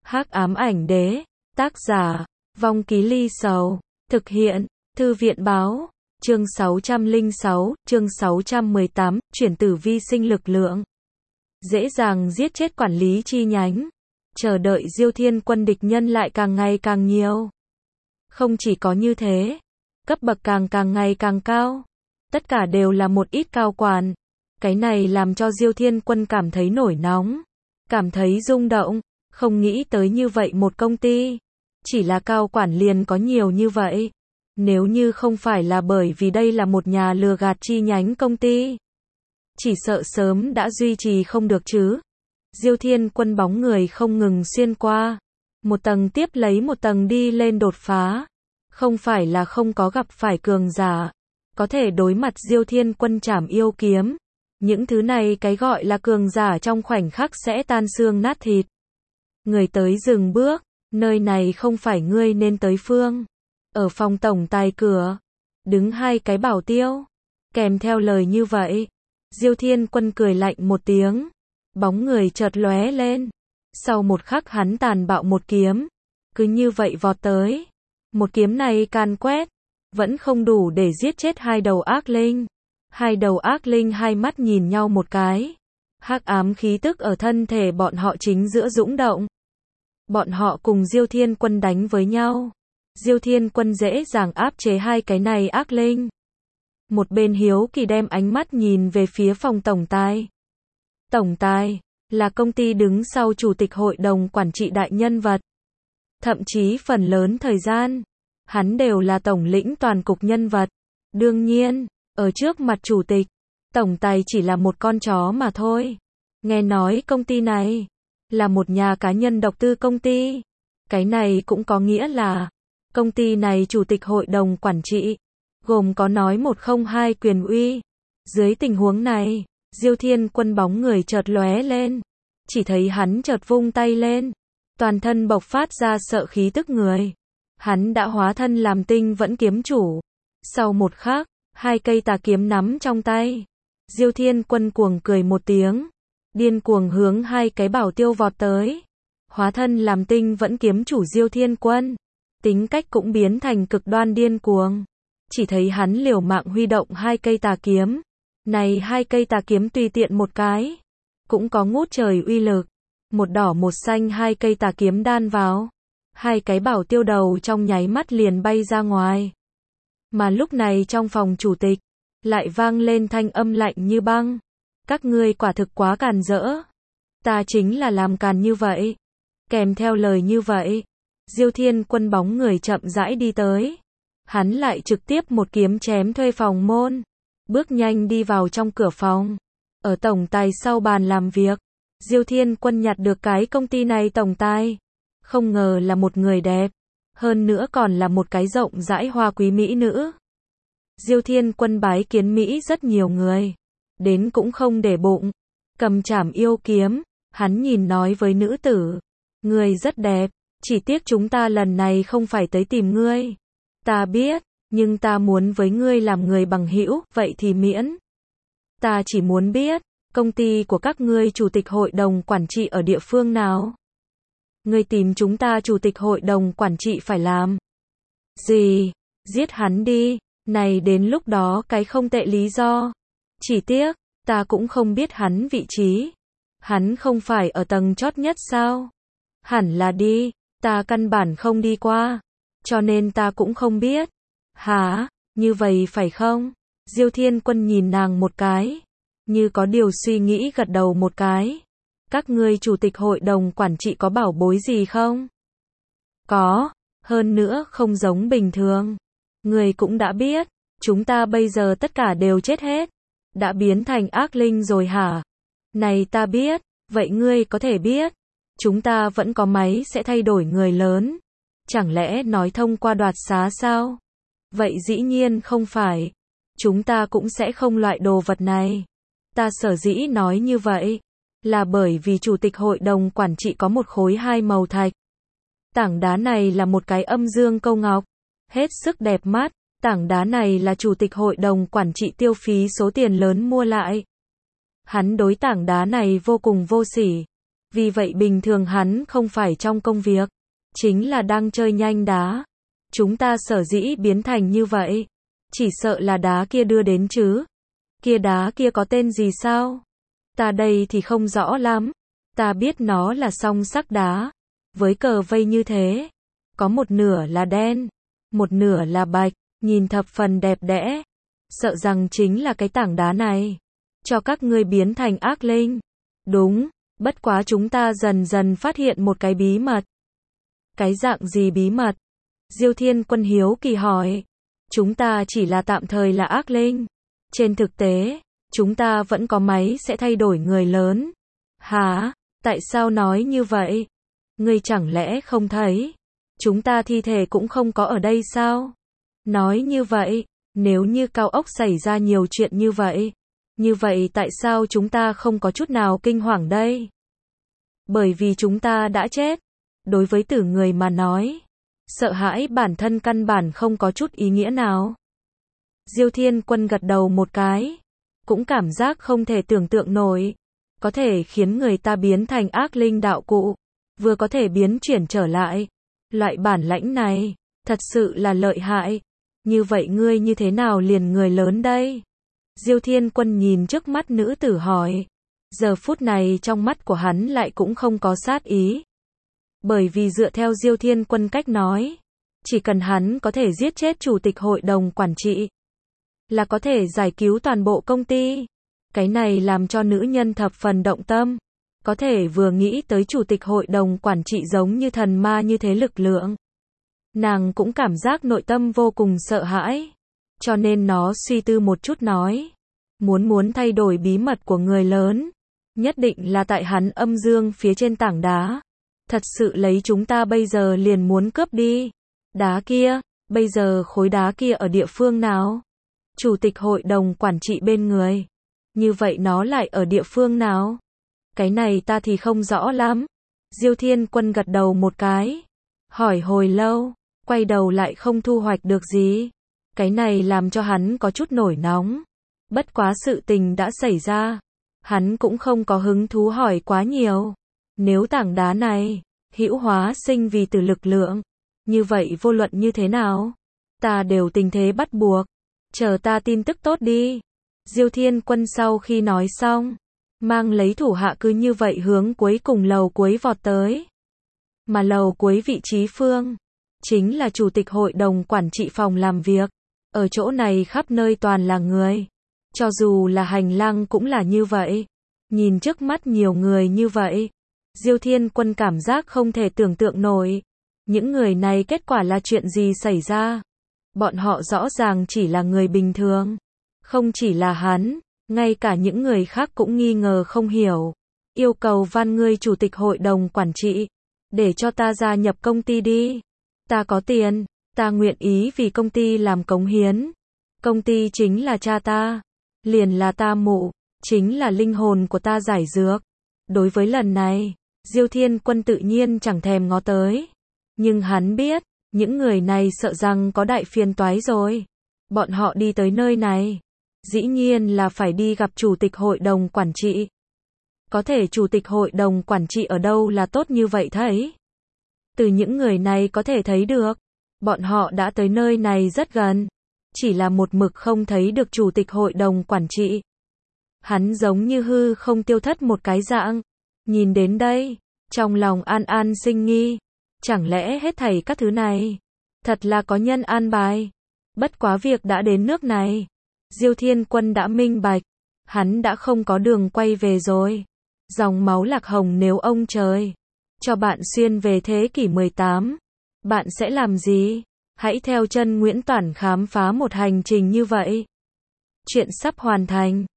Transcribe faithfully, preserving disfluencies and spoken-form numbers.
Hắc ám ảnh đế, tác giả, Vong Ký Ly Sầu, thực hiện, Thư viện báo, chương sáu trăm lẻ sáu, chương sáu trăm mười tám, chuyển tử vi sinh lực lượng. Dễ dàng giết chết quản lý chi nhánh, chờ đợi Diêu Thiên Quân địch nhân lại càng ngày càng nhiều. Không chỉ có như thế, cấp bậc càng càng ngày càng cao, tất cả đều là một ít cao quản. Cái này làm cho Diêu Thiên Quân cảm thấy nổi nóng, cảm thấy rung động, không nghĩ tới như vậy một công ty, chỉ là cao quản liền có nhiều như vậy. Nếu như không phải là bởi vì đây là một nhà lừa gạt chi nhánh công ty, chỉ sợ sớm đã duy trì không được chứ. Diêu Thiên Quân bóng người không ngừng xuyên qua, một tầng tiếp lấy một tầng đi lên đột phá. Không phải là không có gặp phải cường giả, có thể đối mặt Diêu Thiên Quân trảm yêu kiếm. Những thứ này cái gọi là cường giả trong khoảnh khắc sẽ tan xương nát thịt. Người tới dừng bước, nơi này không phải ngươi nên tới phương. Ở phòng tổng tài cửa, đứng hai cái bảo tiêu. Kèm theo lời như vậy, Diêu Thiên Quân cười lạnh một tiếng, bóng người chợt lóe lên. Sau một khắc hắn tàn bạo một kiếm, cứ như vậy vọt tới. Một kiếm này can quét, vẫn không đủ để giết chết hai đầu ác linh. Hai đầu ác linh hai mắt nhìn nhau một cái. Hắc ám khí tức ở thân thể bọn họ chính giữa dũng động. Bọn họ cùng Diêu Thiên Quân đánh với nhau. Diêu Thiên Quân dễ dàng áp chế hai cái này ác linh. Một bên hiếu kỳ đem ánh mắt nhìn về phía phòng tổng tài. Tổng tài là công ty đứng sau chủ tịch hội đồng quản trị đại nhân vật. Thậm chí phần lớn thời gian, hắn đều là tổng lĩnh toàn cục nhân vật. Đương nhiên, ở trước mặt chủ tịch, tổng tài chỉ là một con chó mà thôi. Nghe nói công ty này là một nhà cá nhân độc tư công ty. Cái này cũng có nghĩa là công ty này chủ tịch hội đồng quản trị gồm có nói một không hai quyền uy. Dưới tình huống này, Diêu Thiên Quân bóng người chợt lóe lên, chỉ thấy hắn chợt vung tay lên, toàn thân bộc phát ra sợ khí tức người. Hắn đã hóa thân làm tinh vẫn kiếm chủ. Sau một khắc, hai cây tà kiếm nắm trong tay. Diêu Thiên Quân cuồng cười một tiếng, điên cuồng hướng hai cái bảo tiêu vọt tới. Hóa thân làm tinh vẫn kiếm chủ Diêu Thiên Quân, tính cách cũng biến thành cực đoan điên cuồng. Chỉ thấy hắn liều mạng huy động hai cây tà kiếm. Này hai cây tà kiếm tùy tiện một cái, cũng có ngút trời uy lực. Một đỏ một xanh hai cây tà kiếm đan vào. Hai cái bảo tiêu đầu trong nháy mắt liền bay ra ngoài. Mà lúc này trong phòng chủ tịch, lại vang lên thanh âm lạnh như băng. Các ngươi quả thực quá càn rỡ. Ta chính là làm càn như vậy. Kèm theo lời như vậy, Diêu Thiên Quân bóng người chậm rãi đi tới. Hắn lại trực tiếp một kiếm chém thuê phòng môn. Bước nhanh đi vào trong cửa phòng. Ở tổng tài sau bàn làm việc, Diêu Thiên Quân nhặt được cái công ty này tổng tài. Không ngờ là một người đẹp. Hơn nữa còn là một cái rộng rãi hoa quý mỹ nữ. Diêu Thiên Quân bái kiến Mỹ rất nhiều người. Đến cũng không để bụng. Cầm trảm yêu kiếm. Hắn nhìn nói với nữ tử. Ngươi rất đẹp. Chỉ tiếc chúng ta lần này không phải tới tìm ngươi. Ta biết. Nhưng ta muốn với ngươi làm người bằng hữu. Vậy thì miễn. Ta chỉ muốn biết. Công ty của các ngươi chủ tịch hội đồng quản trị ở địa phương nào? Ngươi tìm chúng ta chủ tịch hội đồng quản trị phải làm gì? Giết hắn đi. Này đến lúc đó cái không tệ lý do. Chỉ tiếc, ta cũng không biết hắn vị trí. Hắn không phải ở tầng chót nhất sao? Hẳn là đi, ta căn bản không đi qua. Cho nên ta cũng không biết. Hả? Như vậy phải không? Diêu Thiên Quân nhìn nàng một cái. Như có điều suy nghĩ gật đầu một cái. Các ngươi chủ tịch hội đồng quản trị có bảo bối gì không? Có, hơn nữa không giống bình thường. Ngươi cũng đã biết, chúng ta bây giờ tất cả đều chết hết. Đã biến thành ác linh rồi hả? Này ta biết, vậy ngươi có thể biết. Chúng ta vẫn có máy sẽ thay đổi người lớn. Chẳng lẽ nói thông qua đoạt xá sao? Vậy dĩ nhiên không phải. Chúng ta cũng sẽ không loại đồ vật này. Ta sở dĩ nói như vậy là bởi vì chủ tịch hội đồng quản trị có một khối hai màu thạch. Tảng đá này là một cái âm dương câu ngọc, hết sức đẹp mắt. Tảng đá này là chủ tịch hội đồng quản trị tiêu phí số tiền lớn mua lại. Hắn đối tảng đá này vô cùng vô sỉ. Vì vậy bình thường hắn không phải trong công việc, chính là đang chơi nhanh đá. Chúng ta sở dĩ biến thành như vậy, chỉ sợ là đá kia đưa đến chứ. Kia đá kia có tên gì sao? Ta đây thì không rõ lắm. Ta biết nó là song sắc đá, với cờ vây như thế. Có một nửa là đen, một nửa là bạch, nhìn thập phần đẹp đẽ. Sợ rằng chính là cái tảng đá này, cho các ngươi biến thành ác linh. Đúng, bất quá chúng ta dần dần phát hiện một cái bí mật. Cái dạng gì bí mật? Diêu Thiên Quân hiếu kỳ hỏi. Chúng ta chỉ là tạm thời là ác linh. Trên thực tế, chúng ta vẫn có máy sẽ thay đổi người lớn. Hả? Tại sao nói như vậy? Ngươi chẳng lẽ không thấy? Chúng ta thi thể cũng không có ở đây sao? Nói như vậy, nếu như cao ốc xảy ra nhiều chuyện như vậy, như vậy tại sao chúng ta không có chút nào kinh hoàng đây? Bởi vì chúng ta đã chết. Đối với tử người mà nói, sợ hãi bản thân căn bản không có chút ý nghĩa nào. Diêu Thiên Quân gật đầu một cái, cũng cảm giác không thể tưởng tượng nổi, có thể khiến người ta biến thành ác linh đạo cụ, vừa có thể biến chuyển trở lại. Loại bản lãnh này, thật sự là lợi hại. Như vậy ngươi như thế nào liền người lớn đây? Diêu Thiên Quân nhìn trước mắt nữ tử hỏi. Giờ phút này trong mắt của hắn lại cũng không có sát ý. Bởi vì dựa theo Diêu Thiên Quân cách nói, chỉ cần hắn có thể giết chết chủ tịch hội đồng quản trị, là có thể giải cứu toàn bộ công ty. Cái này làm cho nữ nhân thập phần động tâm. Có thể vừa nghĩ tới chủ tịch hội đồng quản trị giống như thần ma như thế lực lượng, nàng cũng cảm giác nội tâm vô cùng sợ hãi. Cho nên nó suy tư một chút nói. Muốn muốn thay đổi bí mật của người lớn, nhất định là tại hắn âm dương phía trên tảng đá. Thật sự lấy chúng ta bây giờ liền muốn cướp đi. Đá kia, bây giờ khối đá kia ở địa phương nào? Chủ tịch hội đồng quản trị bên người. Như vậy nó lại ở địa phương nào? Cái này ta thì không rõ lắm. Diêu Thiên Quân gật đầu một cái. Hỏi hồi lâu, quay đầu lại không thu hoạch được gì. Cái này làm cho hắn có chút nổi nóng. Bất quá sự tình đã xảy ra, hắn cũng không có hứng thú hỏi quá nhiều. Nếu tảng đá này, hữu hóa sinh vì từ lực lượng, như vậy vô luận như thế nào, ta đều tình thế bắt buộc. Chờ ta tin tức tốt đi. Diêu Thiên Quân sau khi nói xong, mang lấy thủ hạ cứ như vậy hướng cuối cùng lầu cuối vọt tới. Mà lầu cuối vị trí phương, chính là chủ tịch hội đồng quản trị phòng làm việc. Ở chỗ này khắp nơi toàn là người. Cho dù là hành lang cũng là như vậy. Nhìn trước mắt nhiều người như vậy, Diêu Thiên Quân cảm giác không thể tưởng tượng nổi. Những người này kết quả là chuyện gì xảy ra? Bọn họ rõ ràng chỉ là người bình thường. Không chỉ là hắn, ngay cả những người khác cũng nghi ngờ không hiểu. Yêu cầu van ngươi chủ tịch hội đồng quản trị, để cho ta gia nhập công ty đi. Ta có tiền, ta nguyện ý vì công ty làm cống hiến. Công ty chính là cha ta, liền là ta mụ, chính là linh hồn của ta giải dược. Đối với lần này, Diêu Thiên Quân tự nhiên chẳng thèm ngó tới. Nhưng hắn biết, những người này sợ rằng có đại phiền toái rồi. Bọn họ đi tới nơi này, dĩ nhiên là phải đi gặp chủ tịch hội đồng quản trị. Có thể chủ tịch hội đồng quản trị ở đâu là tốt như vậy thấy? Từ những người này có thể thấy được, bọn họ đã tới nơi này rất gần, chỉ là một mực không thấy được chủ tịch hội đồng quản trị. Hắn giống như hư không tiêu thất một cái dạng. Nhìn đến đây, trong lòng an an sinh nghi, chẳng lẽ hết thảy các thứ này thật là có nhân an bài? Bất quá việc đã đến nước này, Diêu Thiên Quân đã minh bạch, hắn đã không có đường quay về rồi. Dòng máu Lạc Hồng nếu ông trời cho bạn xuyên về thế kỷ mười tám, bạn sẽ làm gì? Hãy theo chân Nguyễn Toản khám phá một hành trình như vậy. Chuyện sắp hoàn thành.